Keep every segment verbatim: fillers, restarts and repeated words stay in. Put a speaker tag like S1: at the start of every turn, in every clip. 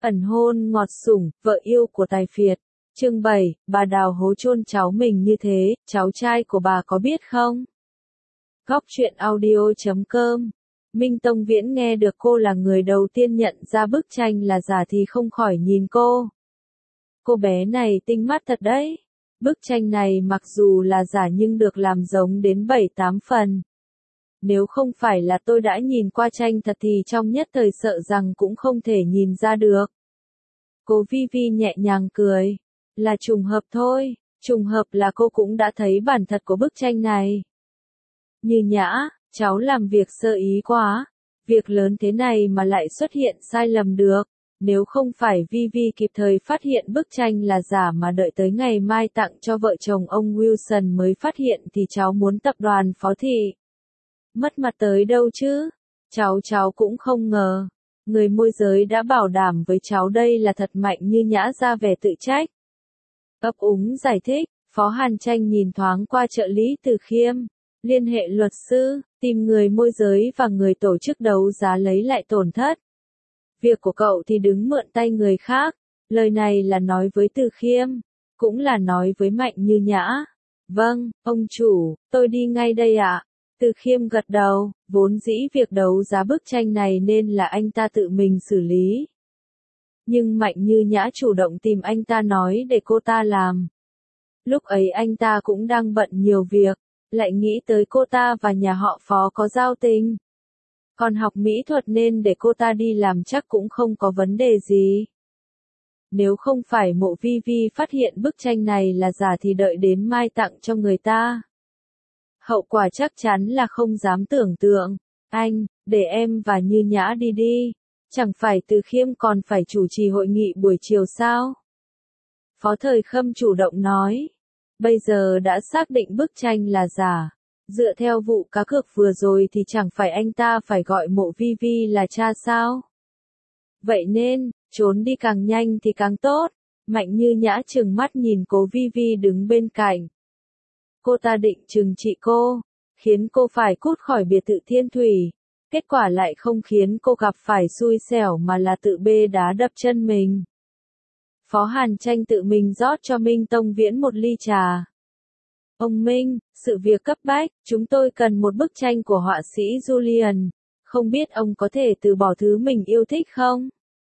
S1: Ẩn hôn ngọt sủng, vợ yêu của tài phiệt. Chương bảy, bà Đào hố chôn cháu mình như thế, cháu trai của bà có biết không? Góc truyện audio chấm com. Minh Tông Viễn nghe được cô là người đầu tiên nhận ra bức tranh là giả thì không khỏi nhìn cô. Cô bé này tinh mắt thật đấy. Bức tranh này mặc dù là giả nhưng được làm giống đến bảy tám phần. Nếu không phải là tôi đã nhìn qua tranh thật thì trong nhất thời sợ rằng cũng không thể nhìn ra được. Cô Vi Vi nhẹ nhàng cười. Là trùng hợp thôi, trùng hợp là cô cũng đã thấy bản thật của bức tranh này. Như Nhã, cháu làm việc sơ ý quá. Việc lớn thế này mà lại xuất hiện sai lầm được. Nếu không phải Vi Vi kịp thời phát hiện bức tranh là giả mà đợi tới ngày mai tặng cho vợ chồng ông Wilson mới phát hiện thì cháu muốn tập đoàn phó thị. Mất mặt tới đâu chứ? Cháu cháu cũng không ngờ. Người môi giới đã bảo đảm với cháu đây là thật. Mạnh Như Nhã ra vẻ tự trách. Ấp úng giải thích, Phó Hàn Tranh nhìn thoáng qua trợ lý Từ Khiêm. Liên hệ luật sư, tìm người môi giới và người tổ chức đấu giá lấy lại tổn thất. Việc của cậu thì đứng mượn tay người khác. Lời này là nói với Từ Khiêm, cũng là nói với Mạnh Như Nhã. Vâng, ông chủ, tôi đi ngay đây ạ. Từ Khiêm gật đầu, vốn dĩ việc đấu giá bức tranh này nên là anh ta tự mình xử lý. Nhưng Mạnh Như Nhã chủ động tìm anh ta nói để cô ta làm. Lúc ấy anh ta cũng đang bận nhiều việc, lại nghĩ tới cô ta và nhà họ Phó có giao tình. Còn học mỹ thuật nên để cô ta đi làm chắc cũng không có vấn đề gì. Nếu không phải Mộ Vi Vi phát hiện bức tranh này là giả thì đợi đến mai tặng cho người ta. Hậu quả chắc chắn là không dám tưởng tượng. Anh, để em và Như Nhã đi đi. Chẳng phải Từ Khiêm còn phải chủ trì hội nghị buổi chiều sao? Phó Thời Khâm chủ động nói. Bây giờ đã xác định bức tranh là giả. Dựa theo vụ cá cược vừa rồi thì chẳng phải anh ta phải gọi Mộ Vi Vi là cha sao? Vậy nên, trốn đi càng nhanh thì càng tốt. Mạnh Như Nhã trừng mắt nhìn Cố Vi Vi đứng bên cạnh. Cô ta định trừng trị cô, khiến cô phải cút khỏi biệt thự Thiên Thủy. Kết quả lại không khiến cô gặp phải xui xẻo mà là tự bê đá đập chân mình. Phó Hàn Tranh tự mình rót cho Minh Tông Viễn một ly trà. Ông Minh, sự việc cấp bách, chúng tôi cần một bức tranh của họa sĩ Julian. Không biết ông có thể từ bỏ thứ mình yêu thích không?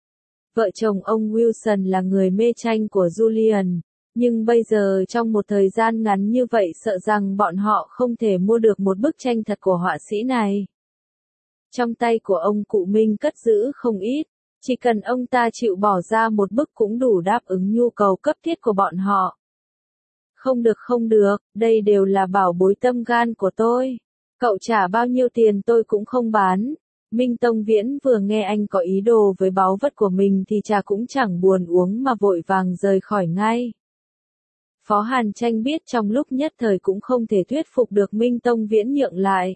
S1: Vợ chồng ông Wilson là người mê tranh của Julian. Nhưng bây giờ trong một thời gian ngắn như vậy sợ rằng bọn họ không thể mua được một bức tranh thật của họa sĩ này. Trong tay của ông cụ Minh cất giữ không ít, chỉ cần ông ta chịu bỏ ra một bức cũng đủ đáp ứng nhu cầu cấp thiết của bọn họ. Không được không được, đây đều là bảo bối tâm gan của tôi. Cậu trả bao nhiêu tiền tôi cũng không bán. Minh Tông Viễn vừa nghe anh có ý đồ với báu vật của mình thì trà cũng chẳng buồn uống mà vội vàng rời khỏi ngay. Phó Hàn Tranh biết trong lúc nhất thời cũng không thể thuyết phục được Minh Tông Viễn nhượng lại.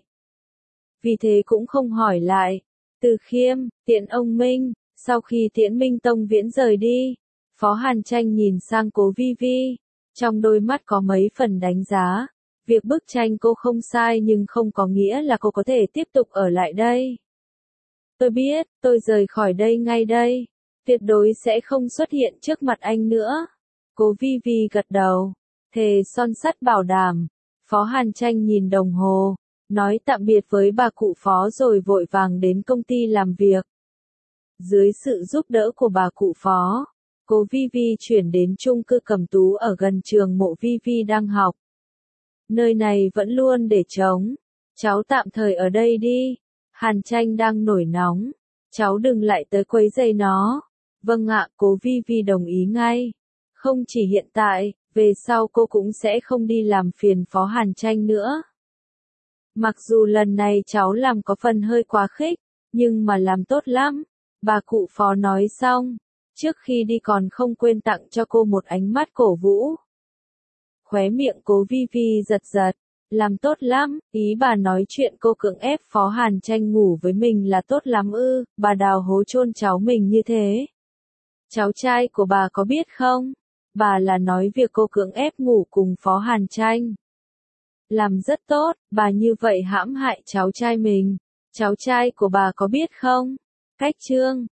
S1: Vì thế cũng không hỏi lại. Từ Khiêm, tiễn ông Minh. Sau khi tiễn Minh Tông Viễn rời đi, Phó Hàn Tranh nhìn sang Cố Vi Vi. Trong đôi mắt có mấy phần đánh giá. Việc bức tranh cô không sai nhưng không có nghĩa là cô có thể tiếp tục ở lại đây. Tôi biết, tôi rời khỏi đây ngay đây. Tuyệt đối sẽ không xuất hiện trước mặt anh nữa. Cố Vi Vi gật đầu. Thề son sắt bảo đảm. Phó Hàn Tranh nhìn đồng hồ. Nói tạm biệt với bà cụ Phó rồi vội vàng đến công ty làm việc. Dưới sự giúp đỡ của bà cụ Phó, Cố Vi Vi chuyển đến chung cư Cẩm Tú ở gần trường Mộ Vi Vi đang học. Nơi này vẫn luôn để trống. Cháu tạm thời ở đây đi. Hàn Tranh đang nổi nóng. Cháu đừng lại tới quấy rầy nó. Vâng ạ, Cố Vi Vi đồng ý ngay. Không chỉ hiện tại, về sau cô cũng sẽ không đi làm phiền Phó Hàn Tranh nữa. Mặc dù lần này cháu làm có phần hơi quá khích, nhưng mà làm tốt lắm. Bà cụ Phó nói xong, trước khi đi còn không quên tặng cho cô một ánh mắt cổ vũ. Khóe miệng Cố Vi Vi giật giật, làm tốt lắm, ý bà nói chuyện cô cưỡng ép Phó Hàn Tranh ngủ với mình là tốt lắm ư, bà Đào hố chôn cháu mình như thế. Cháu trai của bà có biết không? Bà là nói việc cô cưỡng ép ngủ cùng Phó Hàn Tranh. Làm rất tốt, bà như vậy hãm hại cháu trai mình. Cháu trai của bà có biết không? Cách chương